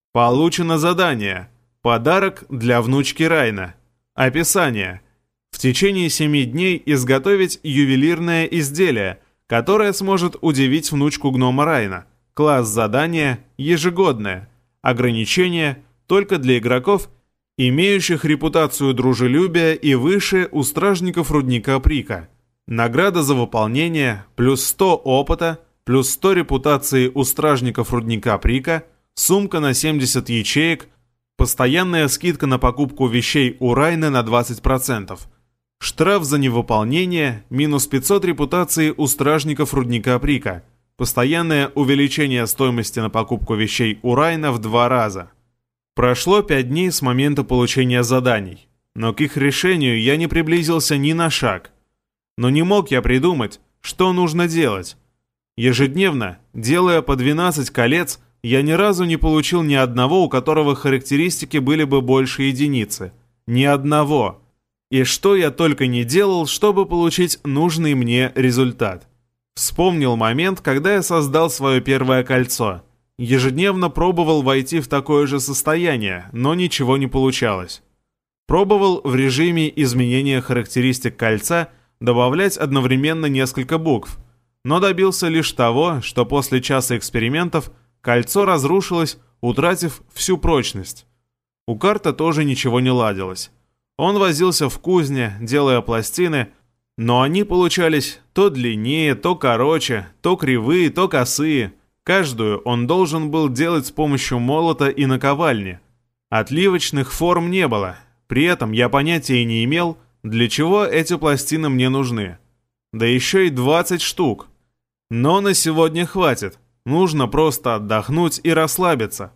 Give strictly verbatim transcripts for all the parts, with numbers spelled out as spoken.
Получено задание. Подарок для внучки Райна. Описание. В течение семи дней изготовить ювелирное изделие, которое сможет удивить внучку гнома Райна. Класс задания ежегодное. Ограничение только для игроков, имеющих репутацию дружелюбия и выше у стражников рудника Прика. Награда за выполнение плюс сто опыта, плюс сто репутации у стражников рудника Прика, сумка на семьдесят ячеек, постоянная скидка на покупку вещей у Райна на двадцать процентов. Штраф за невыполнение, минус пятьсот репутации у стражников рудника Прика. Постоянное увеличение стоимости на покупку вещей у Райна в два раза. Прошло пять дней с момента получения заданий, но к их решению я не приблизился ни на шаг. Но не мог я придумать, что нужно делать. Ежедневно, делая по двенадцать колец, я ни разу не получил ни одного, у которого характеристики были бы больше единицы. Ни одного. И что я только не делал, чтобы получить нужный мне результат. Вспомнил момент, когда я создал свое первое кольцо. Ежедневно пробовал войти в такое же состояние, но ничего не получалось. Пробовал в режиме изменения характеристик кольца добавлять одновременно несколько букв, но добился лишь того, что после часа экспериментов кольцо разрушилось, утратив всю прочность. У Карта тоже ничего не ладилось. Он возился в кузне, делая пластины, но они получались то длиннее, то короче, то кривые, то косые. Каждую он должен был делать с помощью молота и наковальни. Отливочных форм не было. При этом я понятия не имел, для чего эти пластины мне нужны. Да еще и двадцать штук. Но на сегодня хватит. Нужно просто отдохнуть и расслабиться.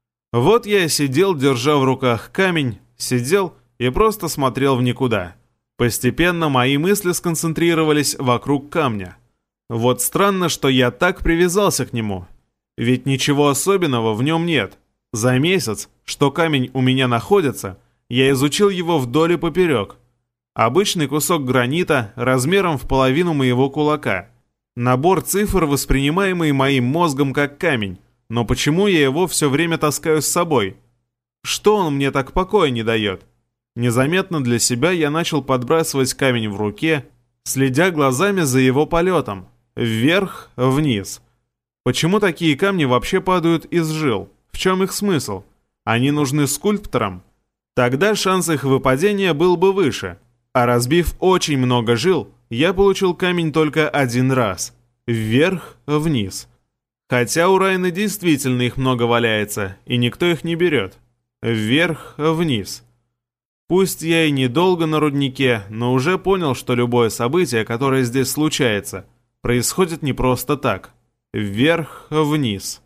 Вот я сидел, держа в руках камень, сидел и просто смотрел в никуда. Постепенно мои мысли сконцентрировались вокруг камня. Вот странно, что я так привязался к нему. Ведь ничего особенного в нем нет. За месяц, что камень у меня находится, я изучил его вдоль и поперек. Обычный кусок гранита размером в половину моего кулака. Набор цифр, воспринимаемый моим мозгом как камень. Но почему я его все время таскаю с собой? Что он мне так покоя не дает? Незаметно для себя я начал подбрасывать камень в руке, следя глазами за его полетом. Вверх, вниз. Почему такие камни вообще падают из жил? В чем их смысл? Они нужны скульпторам? Тогда шанс их выпадения был бы выше. А разбив очень много жил, я получил камень только один раз. Вверх, вниз. Хотя у Райна действительно их много валяется, и никто их не берет. Вверх, вниз. Пусть я и недолго на руднике, но уже понял, что любое событие, которое здесь случается, происходит не просто так. Вверх, вниз.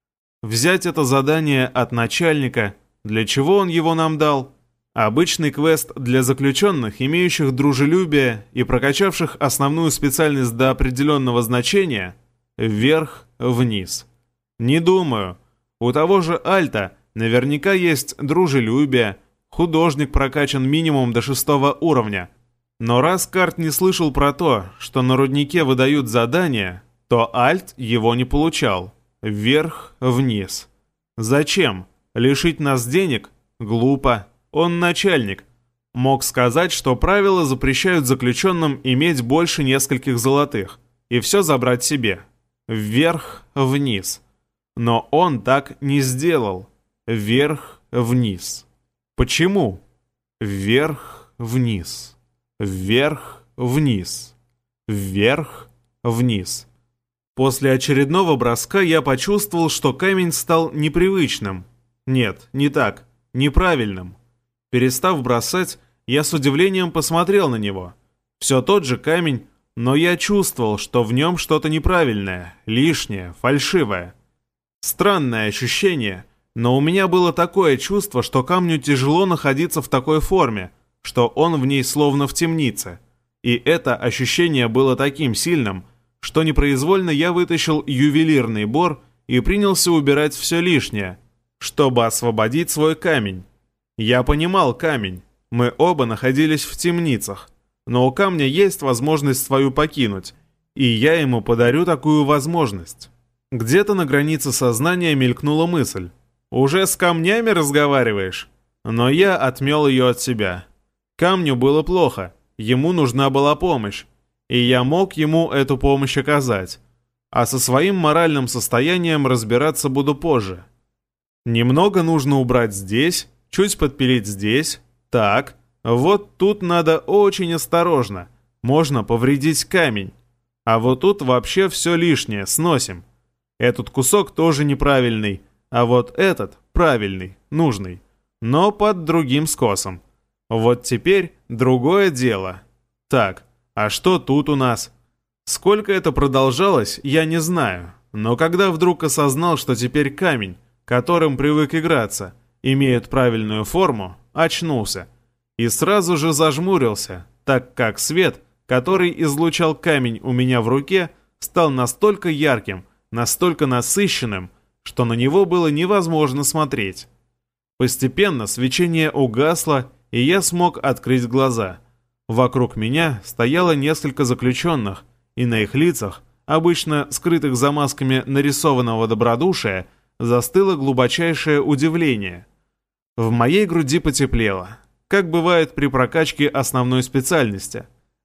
Взять это задание от начальника, для чего он его нам дал? Обычный квест для заключенных, имеющих дружелюбие и прокачавших основную специальность до определенного значения. Вверх, вниз. Не думаю. У того же Альта наверняка есть дружелюбие, художник прокачан минимум до шестого уровня. Но раз Карт не слышал про то, что на руднике выдают задания, то Альт его не получал. Вверх, вниз. Зачем? Лишить нас денег? Глупо. Он начальник. Мог сказать, что правила запрещают заключенным иметь больше нескольких золотых, и все забрать себе. Вверх, вниз. Но он так не сделал. Вверх, вниз. Почему? Вверх, вниз. Вверх, вниз. Вверх, вниз. После очередного броска я почувствовал, что камень стал непривычным. Нет, не так. Неправильным. Перестав бросать, я с удивлением посмотрел на него. Все тот же камень, но я чувствовал, что в нем что-то неправильное, лишнее, фальшивое. Странное ощущение, но у меня было такое чувство, что камню тяжело находиться в такой форме, что он в ней словно в темнице. И это ощущение было таким сильным, что непроизвольно я вытащил ювелирный бор и принялся убирать все лишнее, чтобы освободить свой камень. Я понимал камень, мы оба находились в темницах, но у камня есть возможность свою покинуть, и я ему подарю такую возможность. Где-то на границе сознания мелькнула мысль. Уже с камнями разговариваешь?» Но я отмел ее от себя. Камню было плохо, ему нужна была помощь, и я мог ему эту помощь оказать. А со своим моральным состоянием разбираться буду позже. Немного нужно убрать здесь, чуть подпилить здесь. Так, вот тут надо очень осторожно. Можно повредить камень. А вот тут вообще все лишнее, сносим. Этот кусок тоже неправильный, а вот этот правильный, нужный. Но под другим скосом. Вот теперь другое дело. Так, а что тут у нас? Сколько это продолжалось, я не знаю. Но когда вдруг осознал, что теперь камень, которым привык играться, имеет правильную форму, очнулся. И сразу же зажмурился, так как свет, который излучал камень у меня в руке, стал настолько ярким, настолько насыщенным, что на него было невозможно смотреть. Постепенно свечение угасло, и я смог открыть глаза. Вокруг меня стояло несколько заключенных, и на их лицах, обычно скрытых за масками нарисованного добродушия, застыло глубочайшее удивление. В моей груди потеплело, как бывает при прокачке основной специальности.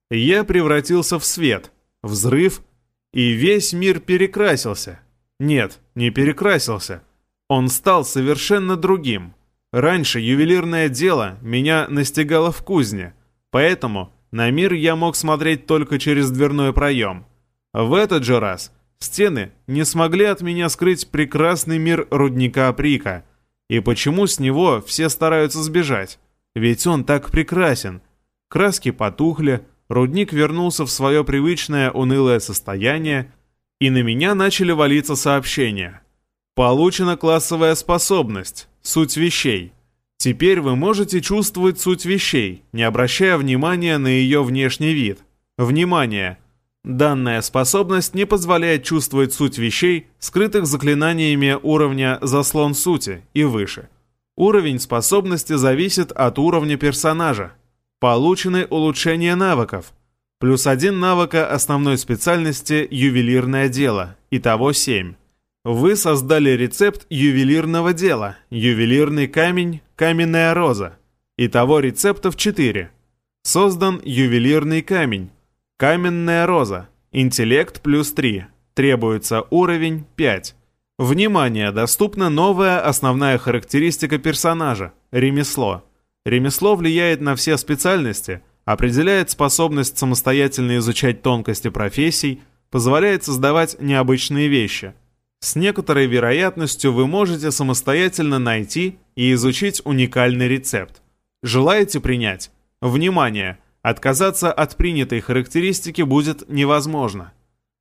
Я превратился в свет, взрыв, и весь мир перекрасился. Нет, не перекрасился. Он стал совершенно другим. Раньше ювелирное дело меня настигало в кузне, поэтому на мир я мог смотреть только через дверной проем. В этот же раз стены не смогли от меня скрыть прекрасный мир рудника Априка. И почему с него все стараются сбежать? Ведь он так прекрасен. Краски потухли, рудник вернулся в свое привычное унылое состояние, и на меня начали валиться сообщения. Получена классовая способность, суть вещей. Теперь вы можете чувствовать суть вещей, не обращая внимания на ее внешний вид. Внимание! Данная способность не позволяет чувствовать суть вещей, скрытых заклинаниями уровня «Заслон сути» и выше. Уровень способности зависит от уровня персонажа. Получены улучшения навыков. Плюс один навыка основной специальности «Ювелирное дело». Итого семь. Вы создали рецепт ювелирного дела. Ювелирный камень, каменная роза. Итого рецептов четыре. Создан ювелирный камень. Каменная роза. Интеллект плюс три. Требуется уровень пять. Внимание! Доступна новая основная характеристика персонажа – ремесло. Ремесло влияет на все специальности, определяет способность самостоятельно изучать тонкости профессий, позволяет создавать необычные вещи. С некоторой вероятностью вы можете самостоятельно найти и изучить уникальный рецепт. Желаете принять? Внимание! Отказаться от принятой характеристики будет невозможно.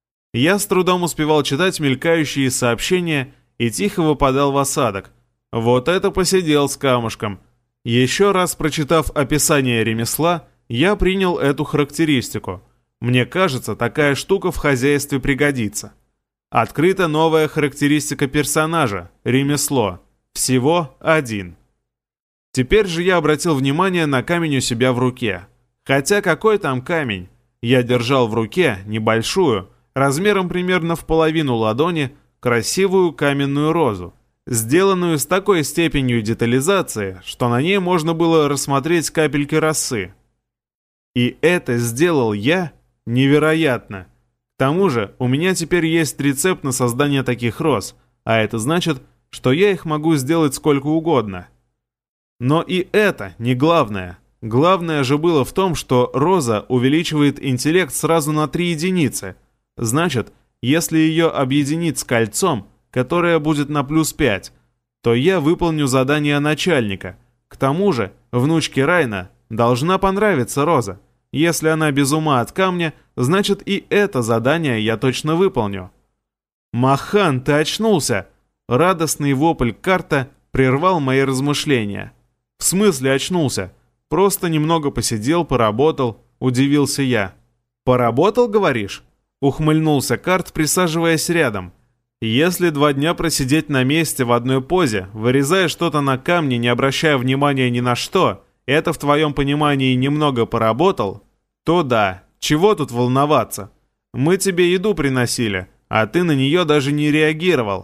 Я с трудом успевал читать мелькающие сообщения и тихо выпадал в осадок. Вот это посидел с камушком. Еще раз прочитав описание ремесла, я принял эту характеристику. Мне кажется, такая штука в хозяйстве пригодится. Открыта новая характеристика персонажа – ремесло. Всего один. Теперь же я обратил внимание на камень у себя в руке. Хотя какой там камень? Я держал в руке небольшую, размером примерно в половину ладони, красивую каменную розу, сделанную с такой степенью детализации, что на ней можно было рассмотреть капельки росы. И это сделал я? Невероятно! К тому же у меня теперь есть рецепт на создание таких роз, а это значит, что я их могу сделать сколько угодно. Но и это не главное. Главное же было в том, что роза увеличивает интеллект сразу на три единицы. Значит, если ее объединить с кольцом, которое будет на плюс пять, то я выполню задание начальника. К тому же, внучке Райна должна понравиться роза. Если она без ума от камня, значит и это задание я точно выполню. «Махан, ты очнулся!» Радостный вопль Карта прервал мои размышления. «В смысле очнулся? Просто немного посидел, поработал», — удивился я. «Поработал, говоришь?» — ухмыльнулся Карт, присаживаясь рядом. «Если два дня просидеть на месте в одной позе, вырезая что-то на камне, не обращая внимания ни на что, это в твоем понимании немного поработал, то да, чего тут волноваться? Мы тебе еду приносили, а ты на нее даже не реагировал.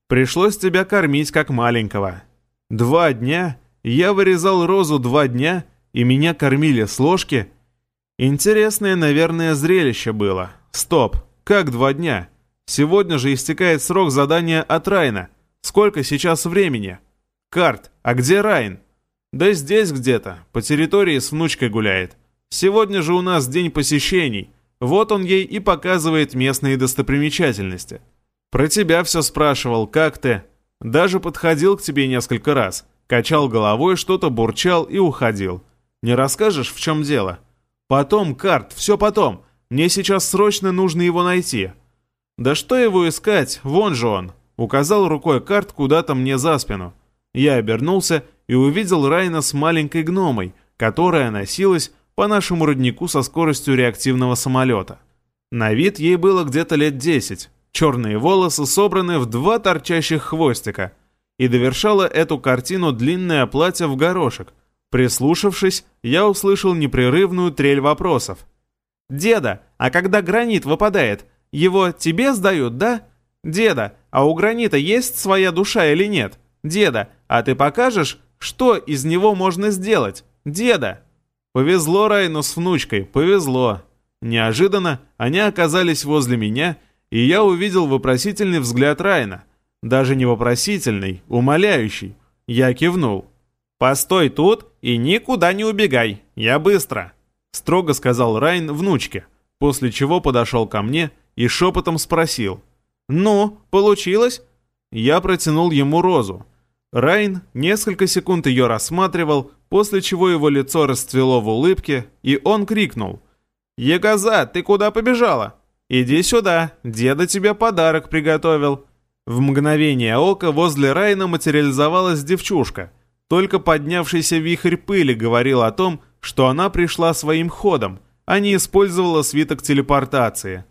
Пришлось тебя кормить как маленького. Два дня? Я вырезал розу два дня, и меня кормили с ложки? Интересное, наверное, зрелище было. Стоп, как два дня? Сегодня же истекает срок задания от Райна. Сколько сейчас времени? Карт, а где Райн? Да здесь где-то, по территории с внучкой гуляет. Сегодня же у нас день посещений. Вот он ей и показывает местные достопримечательности. Про тебя все спрашивал, как ты? Даже подходил к тебе несколько раз. Качал головой, что-то бурчал и уходил. Не расскажешь, в чем дело? Потом, Карт, все потом. Мне сейчас срочно нужно его найти. Да что его искать? Вон же он. Указал рукой Карт куда-то мне за спину. Я обернулся и увидел Райна с маленькой гномой, которая носилась по нашему роднику со скоростью реактивного самолета. На вид ей было где-то лет десять. Черные волосы собраны в два торчащих хвостика. И довершало эту картину длинное платье в горошек. Прислушавшись, я услышал непрерывную трель вопросов. «Деда, а когда гранит выпадает, его тебе сдают, да? Деда, а у гранита есть своя душа или нет? Деда, а ты покажешь, что из него можно сделать? Деда!» Повезло Райну с внучкой, повезло. Неожиданно они оказались возле меня, и я увидел вопросительный взгляд Райна. Даже не вопросительный, умоляющий. Я кивнул. «Постой тут и никуда не убегай, я быстро», — строго сказал Райн внучке, после чего подошел ко мне и шепотом спросил. «Ну, получилось?» Я протянул ему розу. Райн несколько секунд ее рассматривал, после чего его лицо расцвело в улыбке, и он крикнул. «Ягоза, ты куда побежала? Иди сюда, деда тебе подарок приготовил». В мгновение ока возле Райна материализовалась девчушка. Только поднявшийся вихрь пыли говорил о том, что она пришла своим ходом, а не использовала свиток телепортации.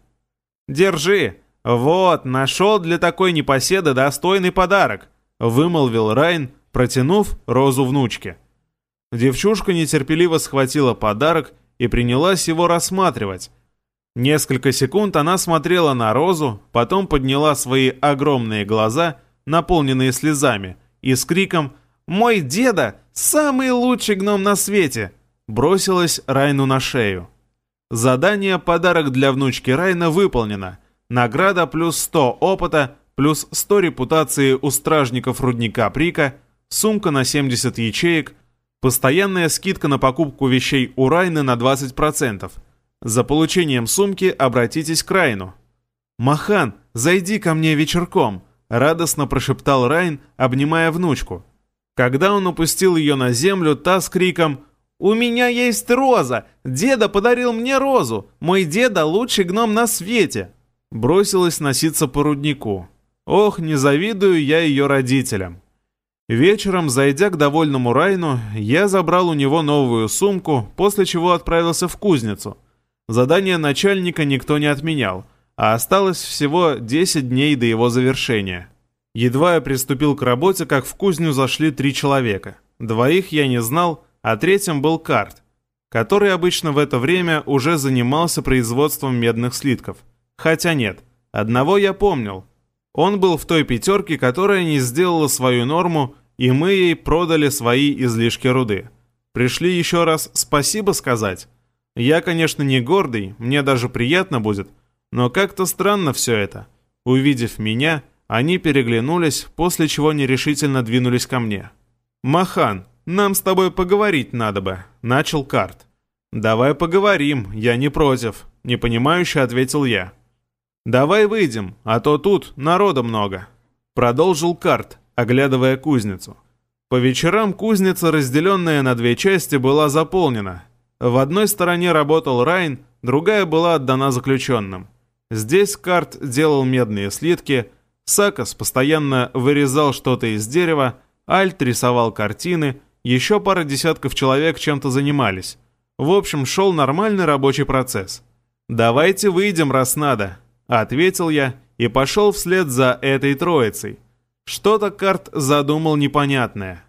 «Держи! Вот, нашел для такой непоседы достойный подарок!» — вымолвил Райн, протянув розу внучке. Девчушка нетерпеливо схватила подарок и принялась его рассматривать. Несколько секунд она смотрела на розу, потом подняла свои огромные глаза, наполненные слезами, и с криком «Мой деда – самый лучший гном на свете!» бросилась Райну на шею. Задание «Подарок для внучки Райна» выполнено. Награда плюс сто опыта, плюс сто репутации у стражников рудника Прика, сумка на семьдесят ячеек, постоянная скидка на покупку вещей у Райна на двадцать процентов. За получением сумки обратитесь к Райну. «Махан, зайди ко мне вечерком», — радостно прошептал Райн, обнимая внучку. Когда он опустил ее на землю, та с криком «У меня есть роза! Деда подарил мне розу! Мой деда лучший гном на свете!» бросилась носиться по руднику. Ох, не завидую я ее родителям. Вечером, зайдя к довольному Райну, я забрал у него новую сумку, после чего отправился в кузницу. Задание начальника никто не отменял, а осталось всего десять дней до его завершения. Едва я приступил к работе, как в кузню зашли три человека. Двоих я не знал, а третьим был Карт, который обычно в это время уже занимался производством медных слитков. Хотя нет, одного я помнил. Он был в той пятерке, которая не сделала свою норму, и мы ей продали свои излишки руды. Пришли еще раз спасибо сказать. Я, конечно, не гордый, мне даже приятно будет, но как-то странно все это. Увидев меня, они переглянулись, после чего нерешительно двинулись ко мне. «Махан, нам с тобой поговорить надо бы», — начал Карт. «Давай поговорим, я не против», — непонимающе ответил я. «Давай выйдем, а то тут народа много», — продолжил Карт, оглядывая кузницу. По вечерам кузница, разделенная на две части, была заполнена. В одной стороне работал Райн, другая была отдана заключенным. Здесь Карт делал медные слитки, Сакас постоянно вырезал что-то из дерева, Альт рисовал картины, еще пара десятков человек чем-то занимались. В общем, шел нормальный рабочий процесс. «Давайте выйдем, раз надо», — ответил я и пошел вслед за этой троицей. Что-то Карт задумал непонятное.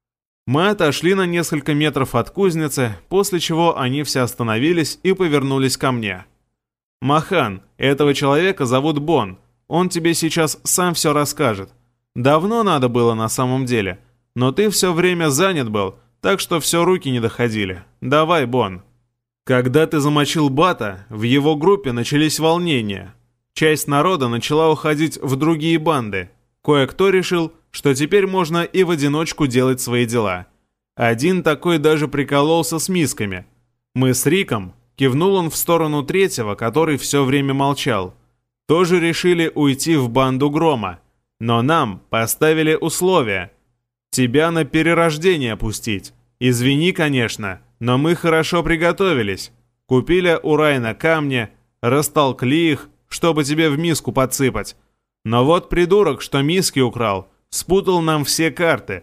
Мы отошли на несколько метров от кузницы, после чего они все остановились и повернулись ко мне. «Махан, этого человека зовут Бон. Он тебе сейчас сам все расскажет. Давно надо было на самом деле, но ты все время занят был, так что все руки не доходили. Давай, Бон». Когда ты замочил Бата, в его группе начались волнения. Часть народа начала уходить в другие банды. Кое-кто решил, что теперь можно и в одиночку делать свои дела. Один такой даже прикололся с мисками. Мы с Риком, кивнул он в сторону третьего, который все время молчал, тоже решили уйти в банду Грома. Но нам поставили условия. Тебя на перерождение пустить. Извини, конечно, но мы хорошо приготовились. Купили у Райна камни, растолкли их, чтобы тебе в миску подсыпать. Но вот придурок, что миски украл, спутал нам все карты.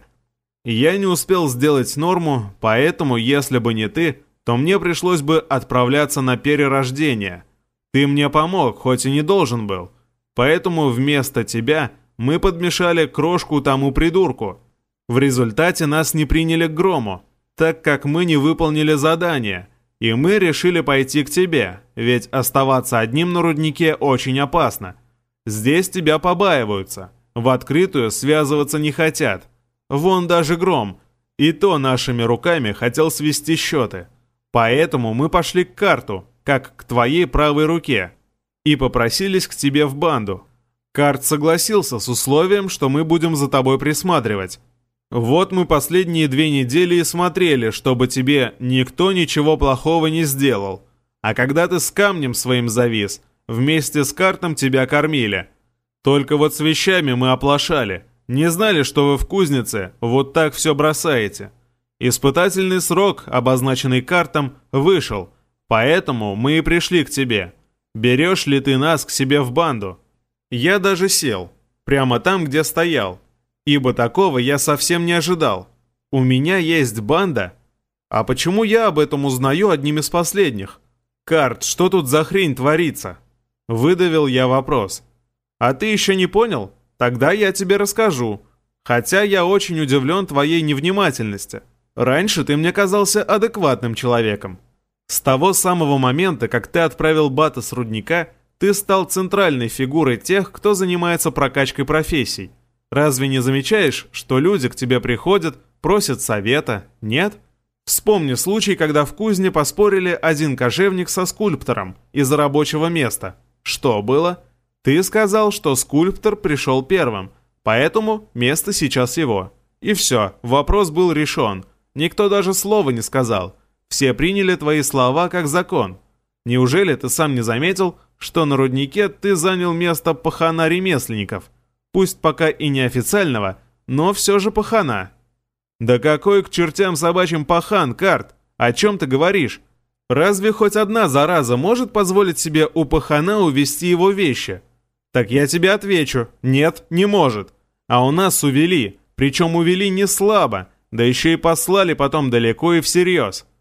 Я не успел сделать норму, поэтому, если бы не ты, то мне пришлось бы отправляться на перерождение. Ты мне помог, хоть и не должен был. Поэтому вместо тебя мы подмешали крошку тому придурку. В результате нас не приняли к Грому, так как мы не выполнили задание, и мы решили пойти к тебе, ведь оставаться одним на руднике очень опасно. Здесь тебя побаиваются, в открытую связываться не хотят. Вон даже Гром, и то нашими руками хотел свести счеты. Поэтому мы пошли к Карту, как к твоей правой руке, и попросились к тебе в банду. Карт согласился с условием, что мы будем за тобой присматривать. Вот мы последние две недели и смотрели, чтобы тебе никто ничего плохого не сделал. А когда ты с камнем своим завис, вместе с Картом тебя кормили. Только вот с вещами мы оплошали. Не знали, что вы в кузнице вот так все бросаете. Испытательный срок, обозначенный Картом, вышел, поэтому мы и пришли к тебе. Берешь ли ты нас к себе в банду? Я даже сел, прямо там, где стоял, ибо такого я совсем не ожидал. У меня есть банда? А почему я об этом узнаю одним из последних? Карт, что тут за хрень творится? Выдавил я вопрос. А ты еще не понял? Тогда я тебе расскажу. Хотя я очень удивлен твоей невнимательности. Раньше ты мне казался адекватным человеком. С того самого момента, как ты отправил Бата с рудника, ты стал центральной фигурой тех, кто занимается прокачкой профессий. Разве не замечаешь, что люди к тебе приходят, просят совета, нет? Вспомни случай, когда в кузне поспорили один кожевник со скульптором из-за рабочего места. Что было? Ты сказал, что скульптор пришел первым, поэтому место сейчас его. И все, вопрос был решен. Никто даже слова не сказал. Все приняли твои слова как закон. Неужели ты сам не заметил, что на руднике ты занял место пахана ремесленников? Пусть пока и неофициального, но все же пахана. Да какой к чертям собачьим пахан, Карт? О чем ты говоришь? Разве хоть одна зараза может позволить себе у пахана увести его вещи? Так я тебе отвечу, нет, не может. А у нас увели, причем увели не слабо, да еще и послали потом далеко и всерьез.